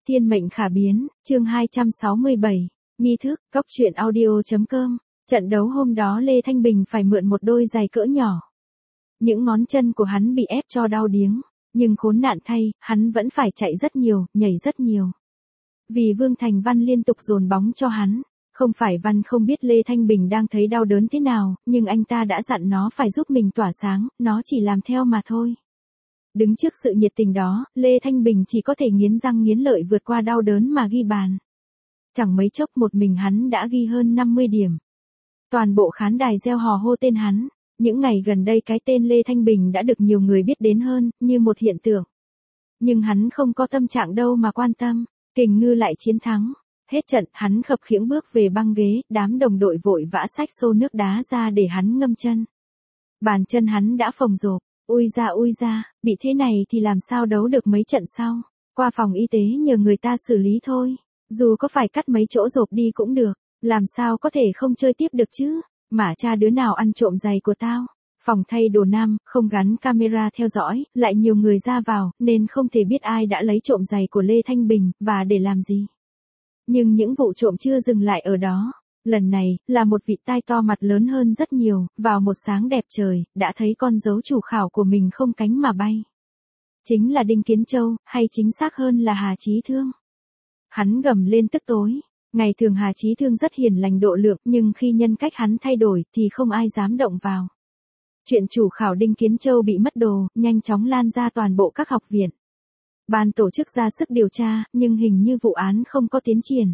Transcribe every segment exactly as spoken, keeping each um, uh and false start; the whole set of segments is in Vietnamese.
Thiên mệnh khả biến, chương hai trăm sáu mươi bảy, nghi thức, cóc truyện audio.com. Trận đấu hôm đó Lê Thanh Bình phải mượn một đôi giày cỡ nhỏ. Những ngón chân của hắn bị ép cho đau điếng, nhưng khốn nạn thay, hắn vẫn phải chạy rất nhiều, nhảy rất nhiều. Vì Vương Thành Văn liên tục dồn bóng cho hắn. Không phải Văn không biết Lê Thanh Bình đang thấy đau đớn thế nào, nhưng anh ta đã dặn nó phải giúp mình tỏa sáng, nó chỉ làm theo mà thôi. Đứng trước sự nhiệt tình đó, Lê Thanh Bình chỉ có thể nghiến răng nghiến lợi vượt qua đau đớn mà ghi bàn. Chẳng mấy chốc một mình hắn đã ghi hơn năm mươi điểm. Toàn bộ khán đài reo hò hô tên hắn. Những ngày gần đây cái tên Lê Thanh Bình đã được nhiều người biết đến hơn, như một hiện tượng. Nhưng hắn không có tâm trạng đâu mà quan tâm. Kình Ngư lại chiến thắng. Hết trận, hắn khập khiễng bước về băng ghế, đám đồng đội vội vã xách xô nước đá ra để hắn ngâm chân. Bàn chân hắn đã phồng rộp. Ui ra ui ra, bị thế này thì làm sao đấu được mấy trận sau. Qua phòng y tế nhờ người ta xử lý thôi. Dù có phải cắt mấy chỗ rộp đi cũng được. Làm sao có thể không chơi tiếp được chứ. Mà cha đứa nào ăn trộm giày của tao. Phòng thay đồ nam, không gắn camera theo dõi, lại nhiều người ra vào, nên không thể biết ai đã lấy trộm giày của Lê Thanh Bình, và để làm gì. Nhưng những vụ trộm chưa dừng lại ở đó. Lần này, là một vị tai to mặt lớn hơn rất nhiều, vào một sáng đẹp trời, đã thấy con dấu chủ khảo của mình không cánh mà bay. Chính là Đinh Kiến Châu, hay chính xác hơn là Hà Chí Thương. Hắn gầm lên tức tối. Ngày thường Hà Chí Thương rất hiền lành độ lượng, nhưng khi nhân cách hắn thay đổi, thì không ai dám động vào. Chuyện chủ khảo Đinh Kiến Châu bị mất đồ, nhanh chóng lan ra toàn bộ các học viện. Ban tổ chức ra sức điều tra, nhưng hình như vụ án không có tiến triển.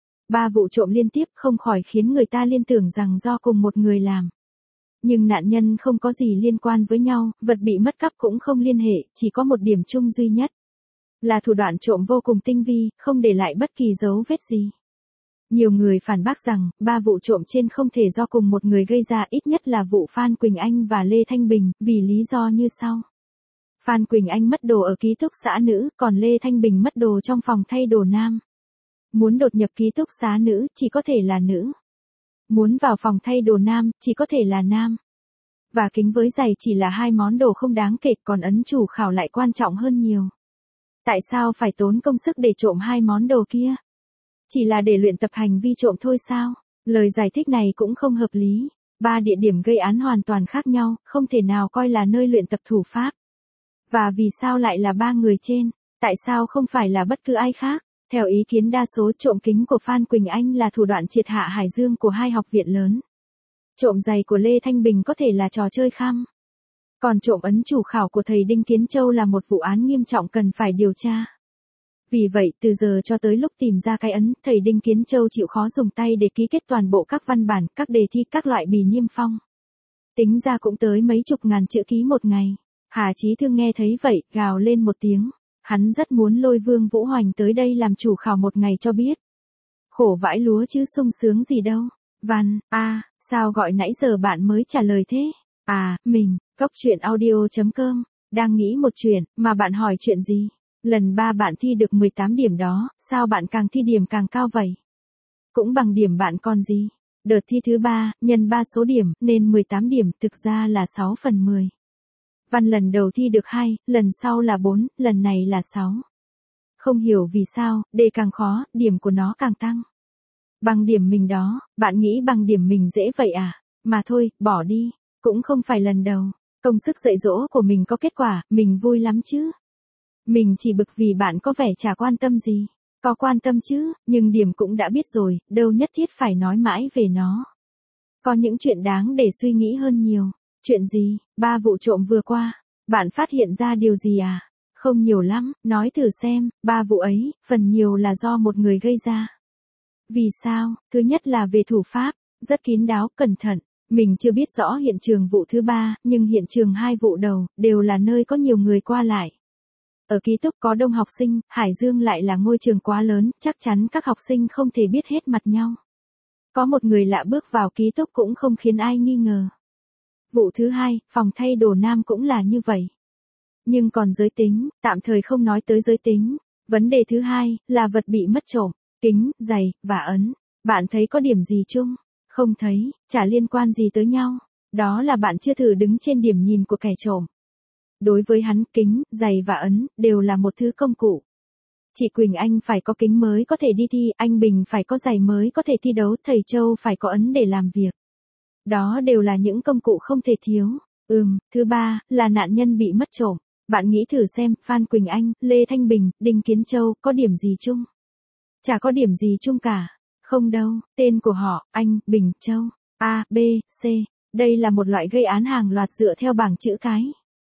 Ba vụ trộm liên tiếp không khỏi khiến người ta liên tưởng rằng do cùng một người làm. Nhưng nạn nhân không có gì liên quan với nhau, vật bị mất cắp cũng không liên hệ, chỉ có một điểm chung duy nhất. Là thủ đoạn trộm vô cùng tinh vi, không để lại bất kỳ dấu vết gì. Nhiều người phản bác rằng, ba vụ trộm trên không thể do cùng một người gây ra, ít nhất là vụ Phan Quỳnh Anh và Lê Thanh Bình, vì lý do như sau. Phan Quỳnh Anh mất đồ ở ký túc xá nữ, còn Lê Thanh Bình mất đồ trong phòng thay đồ nam. Muốn đột nhập ký túc xá nữ, chỉ có thể là nữ. Muốn vào phòng thay đồ nam, chỉ có thể là nam. Và kính với giày chỉ là hai món đồ không đáng kể, còn ấn chủ khảo lại quan trọng hơn nhiều. Tại sao phải tốn công sức để trộm hai món đồ kia? Chỉ là để luyện tập hành vi trộm thôi sao? Lời giải thích này cũng không hợp lý. Ba địa điểm gây án hoàn toàn khác nhau, không thể nào coi là nơi luyện tập thủ pháp. Và vì sao lại là ba người trên? Tại sao không phải là bất cứ ai khác? Theo ý kiến đa số, trộm kính của Phan Quỳnh Anh là thủ đoạn triệt hạ Hải Dương của hai học viện lớn. Trộm giày của Lê Thanh Bình có thể là trò chơi khăm. Còn trộm ấn chủ khảo của thầy Đinh Kiến Châu là một vụ án nghiêm trọng cần phải điều tra. Vì vậy, từ giờ cho tới lúc tìm ra cái ấn, thầy Đinh Kiến Châu chịu khó dùng tay để ký kết toàn bộ các văn bản, các đề thi, các loại bì niêm phong. Tính ra cũng tới mấy chục ngàn chữ ký một ngày. Hà Chí Thương nghe thấy vậy, gào lên một tiếng. Hắn rất muốn lôi Vương Vũ Hoành tới đây làm chủ khảo một ngày cho biết. Khổ vãi lúa chứ sung sướng gì đâu. Văn, a à, sao gọi nãy giờ bạn mới trả lời thế? À, mình, cóc truyện audio.com, đang nghĩ một chuyện, mà bạn hỏi chuyện gì? Lần ba bạn thi được mười tám điểm đó, sao bạn càng thi điểm càng cao vậy? Cũng bằng điểm bạn còn gì? Đợt thi thứ ba, nhân ba số điểm, nên mười tám điểm, thực ra là sáu phần mười. Văn lần đầu thi được hai, lần sau là bốn, lần này là sáu. Không hiểu vì sao, đề càng khó, điểm của nó càng tăng. Bằng điểm mình đó, bạn nghĩ bằng điểm mình dễ vậy à? Mà thôi, bỏ đi, cũng không phải lần đầu. Công sức dạy dỗ của mình có kết quả, mình vui lắm chứ. Mình chỉ bực vì bạn có vẻ chả quan tâm gì. Có quan tâm chứ, nhưng điểm cũng đã biết rồi, đâu nhất thiết phải nói mãi về nó. Có những chuyện đáng để suy nghĩ hơn nhiều. Chuyện gì? Ba vụ trộm vừa qua. Bạn phát hiện ra điều gì à? Không nhiều lắm, nói thử xem, ba vụ ấy, phần nhiều là do một người gây ra. Vì sao? Thứ nhất là về thủ pháp, rất kín đáo, cẩn thận. Mình chưa biết rõ hiện trường vụ thứ ba, nhưng hiện trường hai vụ đầu, đều là nơi có nhiều người qua lại. Ở ký túc có đông học sinh, Hải Dương lại là ngôi trường quá lớn, chắc chắn các học sinh không thể biết hết mặt nhau. Có một người lạ bước vào ký túc cũng không khiến ai nghi ngờ. Vụ thứ hai, phòng thay đồ nam cũng là như vậy. Nhưng còn giới tính, tạm thời không nói tới giới tính. Vấn đề thứ hai, là vật bị mất trộm, kính, giày, và ấn. Bạn thấy có điểm gì chung? Không thấy, chả liên quan gì tới nhau. Đó là bạn chưa thử đứng trên điểm nhìn của kẻ trộm. Đối với hắn, kính, giày và ấn, đều là một thứ công cụ. Chị Quỳnh Anh phải có kính mới có thể đi thi, anh Bình phải có giày mới có thể thi đấu, thầy Châu phải có ấn để làm việc. Đó đều là những công cụ không thể thiếu. Ừm, thứ ba, là nạn nhân bị mất trộm. Bạn nghĩ thử xem, Phan Quỳnh Anh, Lê Thanh Bình, Đinh Kiến Châu, có điểm gì chung? Chả có điểm gì chung cả. Không đâu, tên của họ, Anh, Bình, Châu. A, B, C. Đây là một loại gây án hàng loạt dựa theo bảng chữ cái.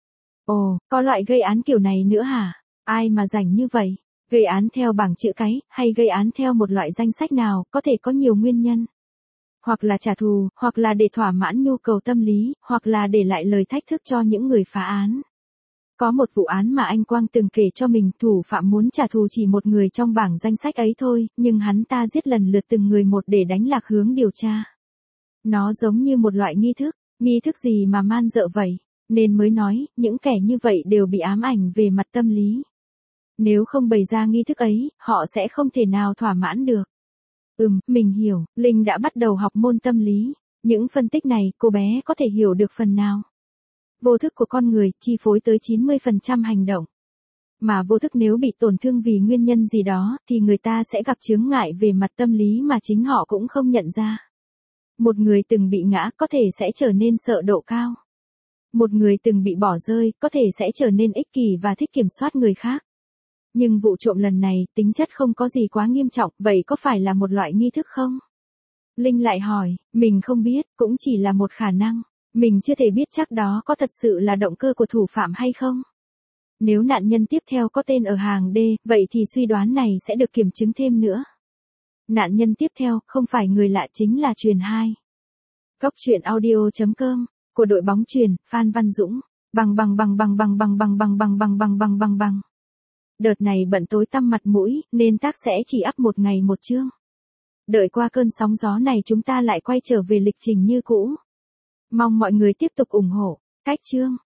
Ồ, có loại gây án kiểu này nữa hả? Ai mà rảnh như vậy? Gây án theo bảng chữ cái, hay gây án theo một loại danh sách nào, có thể có nhiều nguyên nhân. Hoặc là trả thù, hoặc là để thỏa mãn nhu cầu tâm lý, hoặc là để lại lời thách thức cho những người phá án. Có một vụ án mà anh Quang từng kể cho mình, thủ phạm muốn trả thù chỉ một người trong bảng danh sách ấy thôi, nhưng hắn ta giết lần lượt từng người một để đánh lạc hướng điều tra. Nó giống như một loại nghi thức, nghi thức gì mà man dợ vậy, nên mới nói, những kẻ như vậy đều bị ám ảnh về mặt tâm lý. Nếu không bày ra nghi thức ấy, họ sẽ không thể nào thỏa mãn được. Ừm, mình hiểu, Linh đã bắt đầu học môn tâm lý. Những phân tích này, cô bé có thể hiểu được phần nào. Vô thức của con người, chi phối tới chín mươi phần trăm hành động. Mà vô thức nếu bị tổn thương vì nguyên nhân gì đó, thì người ta sẽ gặp chướng ngại về mặt tâm lý mà chính họ cũng không nhận ra. Một người từng bị ngã, có thể sẽ trở nên sợ độ cao. Một người từng bị bỏ rơi, có thể sẽ trở nên ích kỷ và thích kiểm soát người khác. Nhưng vụ trộm lần này, tính chất không có gì quá nghiêm trọng, vậy có phải là một loại nghi thức không? Linh lại hỏi, mình không biết, cũng chỉ là một khả năng. Mình chưa thể biết chắc đó có thật sự là động cơ của thủ phạm hay không. Nếu nạn nhân tiếp theo có tên ở hàng D, vậy thì suy đoán này sẽ được kiểm chứng thêm nữa. Nạn nhân tiếp theo, không phải người lạ chính là Truyền hai. Góc truyện audio chấm com, của đội bóng Truyền, Phan Văn Dũng. Bằng bằng bằng bằng bằng bằng bằng bằng bằng bằng bằng bằng bằng bằng. Đợt này bận tối tăm mặt mũi, nên tác sẽ chỉ up một ngày một chương. Đợi qua cơn sóng gió này chúng ta lại quay trở về lịch trình như cũ. Mong mọi người tiếp tục ủng hộ. Cách chương.